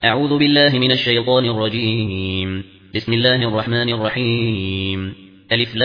أعوذ بالله من الشيطان الرجيم. بسم الله الرحمن الرحيم. ألف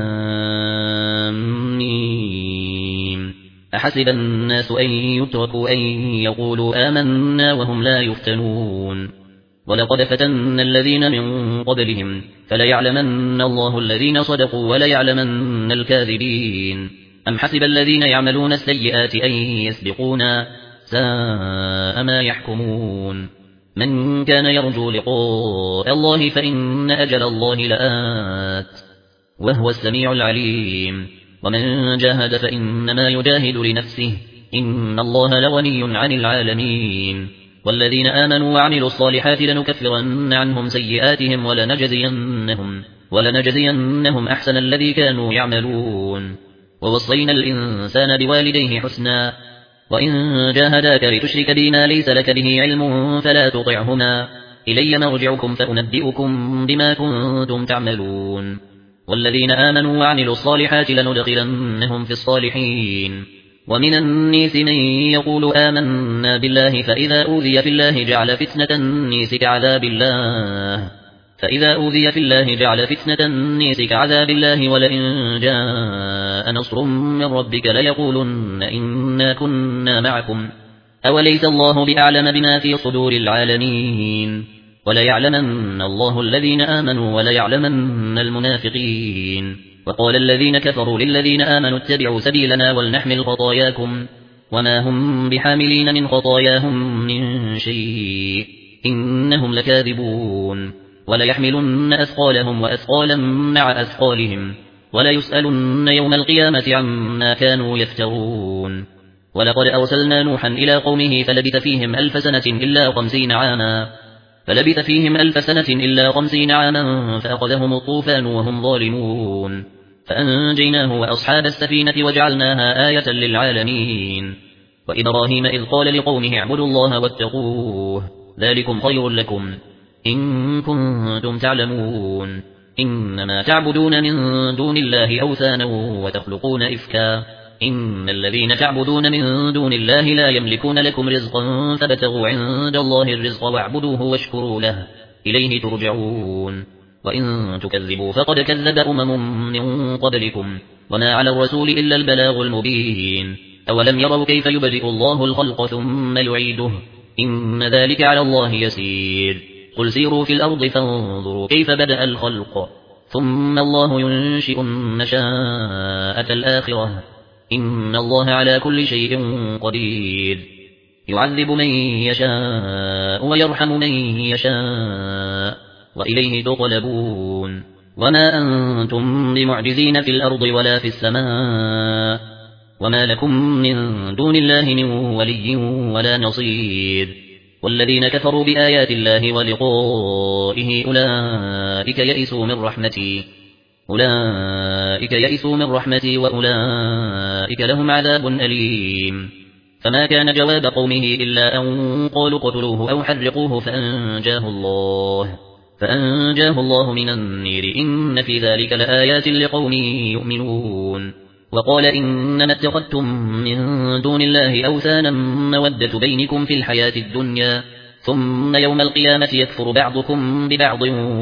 لام ميم. أحسب الناس أن يتركوا أن يقولوا آمنا وهم لا يفتنون ولقد فتنا الذين من قبلهم فليعلمن الله الذين صدقوا وليعلمن الكاذبين. أم حسب الذين يعملون السيئات أن يسبقونا ساء ما يحكمون. من كان يرجو لقاء الله فإن أجل الله لآت وهو السميع العليم. ومن جاهد فإنما يجاهد لنفسه إن الله لغني عن العالمين. والذين آمنوا وعملوا الصالحات لنكفرن عنهم سيئاتهم ولنجزينهم أحسن الذي كانوا يعملون. ووصينا الإنسان بوالديه حسنا وإن جاهداك لتشرك بي ما ليس لك به علم فلا تطعهما إلي مرجعكم فأنبئكم بما كنتم تعملون. والذين آمنوا وعملوا الصالحات لندخلنهم في الصالحين. ومن الناس من يقول آمنا بالله فإذا أوذي في الله جعل فتنة الناس كعذاب الله ولئن جاء نصر من ربك ليقولن إنا كنا معكم أوليس الله بأعلم بما في صدور العالمين. وليعلمن الله الذين آمنوا وليعلمن المنافقين. وقال الذين كفروا للذين آمنوا اتبعوا سبيلنا ولنحمل خطاياكم وما هم بحاملين من خطاياهم من شيء إنهم لكاذبون. وليحملن أثقالهم وأثقالا مع أثقالهم وليسألن يوم القيامة عما كانوا يفترون. ولقد أرسلنا نوحا إلى قومه فلبث فيهم ألف سنة إلا 50 عاما فأخذهم الطوفان وهم ظالمون فأنجيناه وأصحاب السفينة وجعلناها آية للعالمين. وإبراهيم إذ قال لقومه اعبدوا الله واتقوه ذلكم خير لكم إن كنتم تعلمون. إنما تعبدون من دون الله أوثانا وتخلقون إفكا إن الذين تعبدون من دون الله لا يملكون لكم رزقا فابتغوا عند الله الرزق واعبدوه واشكروا له إليه ترجعون. وإن تكذبوا فقد كذب من قبلكم وما على الرسول إلا البلاغ المبين. أولم يروا كيف يبدئ الله الخلق ثم يعيده إن ذلك على الله يسير. قل سيروا في الأرض فانظروا كيف بدأ الخلق ثم الله ينشئ النشاءة الآخرة إن الله على كل شيء قدير. يعذب من يشاء ويرحم من يشاء وإليه تقلبون. وما أنتم بمعجزين في الأرض ولا في السماء وما لكم من دون الله من ولي ولا نصير. والذين كفروا بآيات الله ولقائه أولئك يئسوا من رحمتي وأولئك لهم عذاب أليم. فما كان جواب قومه إلا أن قالوا قتلوه أو حرقوه فأنجاه الله من النير إن في ذلك لآيات لقوم يؤمنون. وقال إنما اتخذتم من دون الله أوثانا مودة بينكم في الحياة الدنيا ثم يوم القيامة يكفر بعضكم ببعض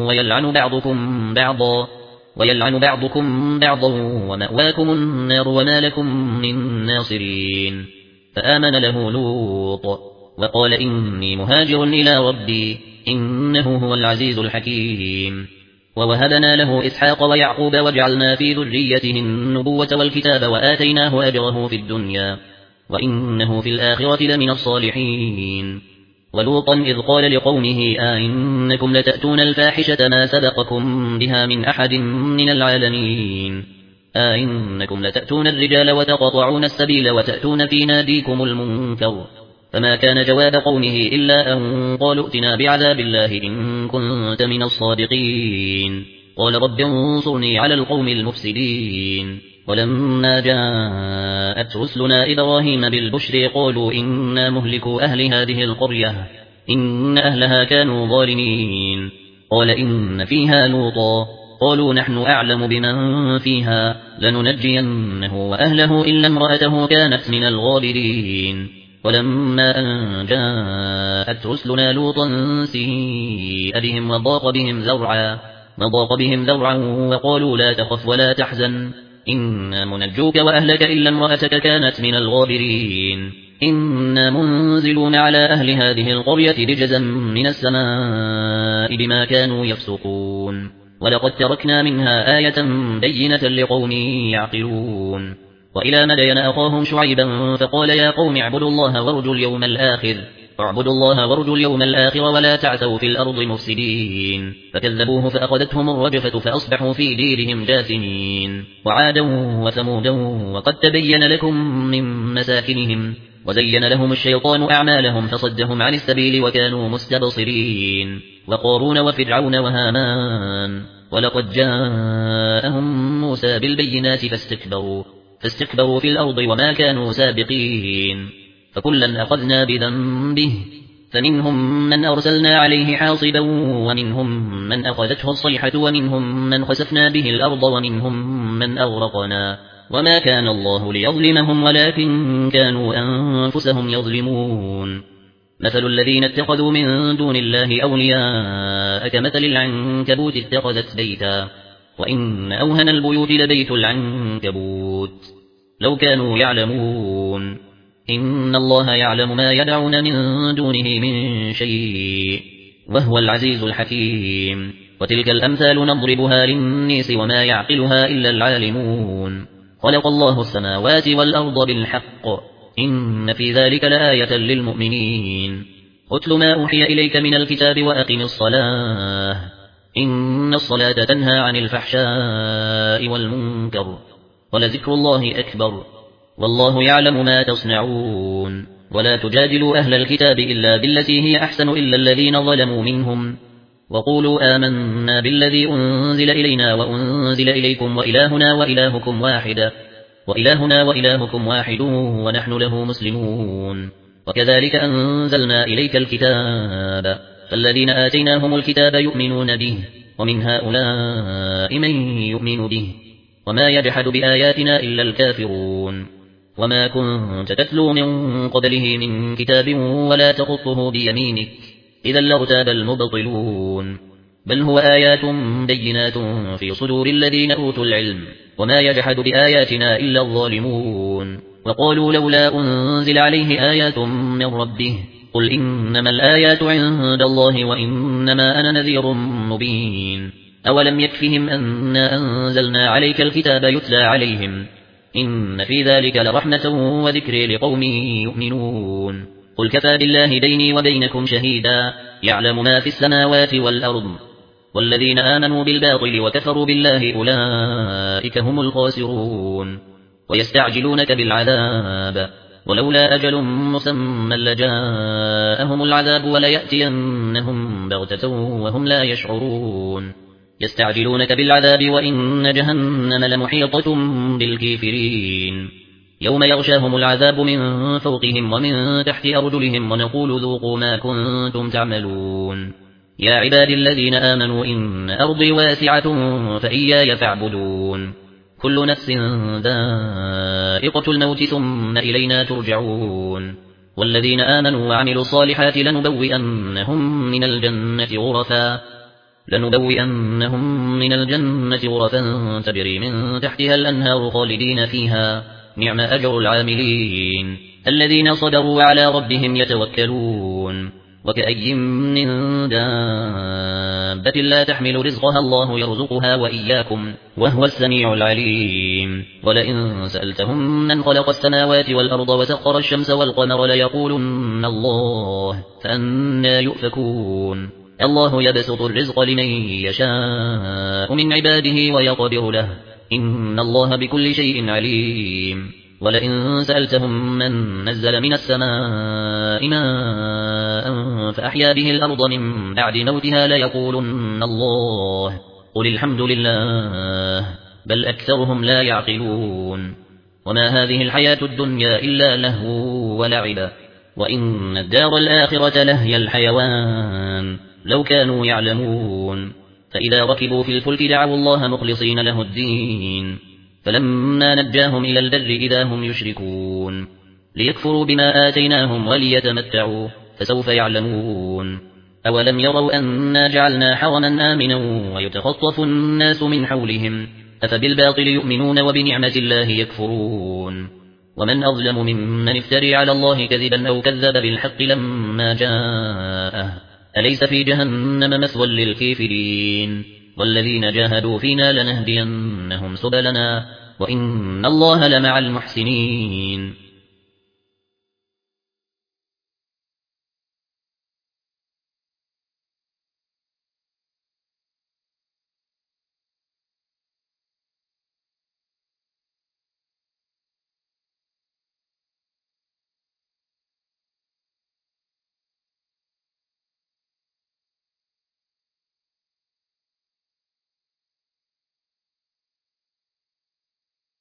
ويلعن بعضكم بعضا ومأواكم النار وما لكم من ناصرين. فآمن له لوط وقال إني مهاجر إلى ربي إنه هو العزيز الحكيم. ووهبنا له إسحاق ويعقوب وجعلنا في ذريته النبوة والكتاب وآتيناه أجره في الدنيا وإنه في الآخرة لمن الصالحين. ولوطا إذ قال لقومه أئنكم لتأتون الفاحشة ما سبقكم بها من أحد من العالمين أئنكم لتأتون الرجال وتقطعون السبيل وتأتون في ناديكم المنكر. فما كان جواب قومه إلا أن قالوا ائتنا بعذاب الله إن كنت من الصادقين. قال رب انصرني على القوم المفسدين. ولما جاءت رسلنا إبراهيم بالبشر قالوا إنا مهلكو أهل هذه القرية إن أهلها كانوا ظالمين. قال إن فيها لوطا قالوا نحن أعلم بمن فيها لننجينه وأهله إلا امرأته كانت من الغابرين. ولما أن جاءت رسلنا لوطا سيء بهم وضاق بهم ذرعا وقالوا لا تخف ولا تحزن إنا منجوك وأهلك إلا امرأتك كانت من الغابرين إنا منزلون على أهل هذه القرية رجزا من السماء بما كانوا يفسقون ولقد تركنا منها آية بينة لقوم يعقلون وإلى مدين أخاهم شعيبا فقال يا قوم اعبدوا الله وارجوا اليوم الآخر ولا تعثوا في الأرض مفسدين فكذبوه فأخذتهم الرجفة فأصبحوا في ديرهم جاثمين وعادا وثمودا وقد تبين لكم من مساكنهم وزين لهم الشيطان أعمالهم فصدهم عن السبيل وكانوا مستبصرين وقارون وفرعون وهامان ولقد جاءهم موسى بالبينات فاستكبروا في الأرض وما كانوا سابقين فكلا أخذنا بذنبه فمنهم من أرسلنا عليه حاصبا ومنهم من أخذته الصيحة ومنهم من خسفنا به الأرض ومنهم من أغرقنا وما كان الله ليظلمهم ولكن كانوا أنفسهم يظلمون مثل الذين اتخذوا من دون الله أولياء كمثل العنكبوت اتخذت بيتا وإن أوهن البيوت لبيت العنكبوت لو كانوا يعلمون إن الله يعلم ما يدعون من دونه من شيء وهو العزيز الحكيم وتلك الأمثال نضربها للناس وما يعقلها إلا العالمون خلق الله السماوات والأرض بالحق إن في ذلك لآية للمؤمنين اتل ما أوحي إليك من الكتاب وأقم الصلاة إن الصلاة تنهى عن الفحشاء والمنكر ولذكر الله أكبر والله يعلم ما تصنعون ولا تجادلوا أهل الكتاب إلا بالتي هي أحسن إلا الذين ظلموا منهم وقولوا آمنا بالذي أنزل إلينا وأنزل إليكم وإلهنا وإلهكم واحد ونحن له مسلمون وكذلك أنزلنا إليك الكتاب فالذين آتيناهم الكتاب يؤمنون به ومن هؤلاء من يؤمن به وما يجحد بآياتنا إلا الكافرون وما كنت تتلو من قبله من كتاب ولا تخطه بيمينك إذا لارتاب المبطلون بل هو آيات بينات في صدور الذين أوتوا العلم وما يجحد بآياتنا إلا الظالمون وقالوا لولا أنزل عليه آيات من ربه قل إنما الآيات عند الله وإنما أنا نذير مبين أولم يكفهم أنا أنزلنا عليك الكتاب يتلى عليهم إن في ذلك لرحمة وذكر لقوم يؤمنون قل كفى بالله بيني وبينكم شهيدا يعلم ما في السماوات والأرض والذين آمنوا بالباطل وكفروا بالله أولئك هم الخاسرون ويستعجلونك بالعذاب ولولا أجل مسمى لجاءهم العذاب وليأتينهم بغتة وهم لا يشعرون يستعجلونك بالعذاب وإن جهنم لمحيطة بالكافرين يوم يغشاهم العذاب من فوقهم ومن تحت أرجلهم ونقول ذوقوا ما كنتم تعملون يا عباد الذين آمنوا إن أرضي واسعة فإياي فاعبدون كل نفس ذائقة الموت ثم إلينا ترجعون والذين آمنوا وعملوا الصالحات لنبوئنهم من الجنة غرفا تجري من تحتها الأنهار خالدين فيها نعم أجر العاملين الذين صبروا وعلى ربهم يتوكلون وكأي من دابة لا تحمل رزقها الله يرزقها وإياكم وهو السميع العليم ولئن سألتهم من خلق السماوات والأرض وسخر الشمس والقمر ليقولن الله فأنى يؤفكون الله يبسط الرزق لمن يشاء من عباده ويقدر له إن الله بكل شيء عليم ولئن سألتهم من نزل من السماء ماء فأحيا به الأرض من بعد موتها ليقولن الله قل الحمد لله بل أكثرهم لا يعقلون وما هذه الحياة الدنيا إلا لهو ولعب وإن الدار الآخرة لهي الحيوان لو كانوا يعلمون فإذا ركبوا في الفلك دعوا الله مخلصين له الدين فلما نجاهم إلى البر إذا هم يشركون ليكفروا بما آتيناهم وليتمتعوا فسوف يعلمون أولم يروا أنا جعلنا حرما آمنا ويتخطف الناس من حولهم أفبالباطل يؤمنون وبنعمة الله يكفرون ومن أظلم ممن افتري على الله كذبا أو كذب بالحق لما جاءه أليس في جهنم مثوى للكافرين والذين جاهدوا فينا لنهدينهم سبلنا وإن الله لمع المحسنين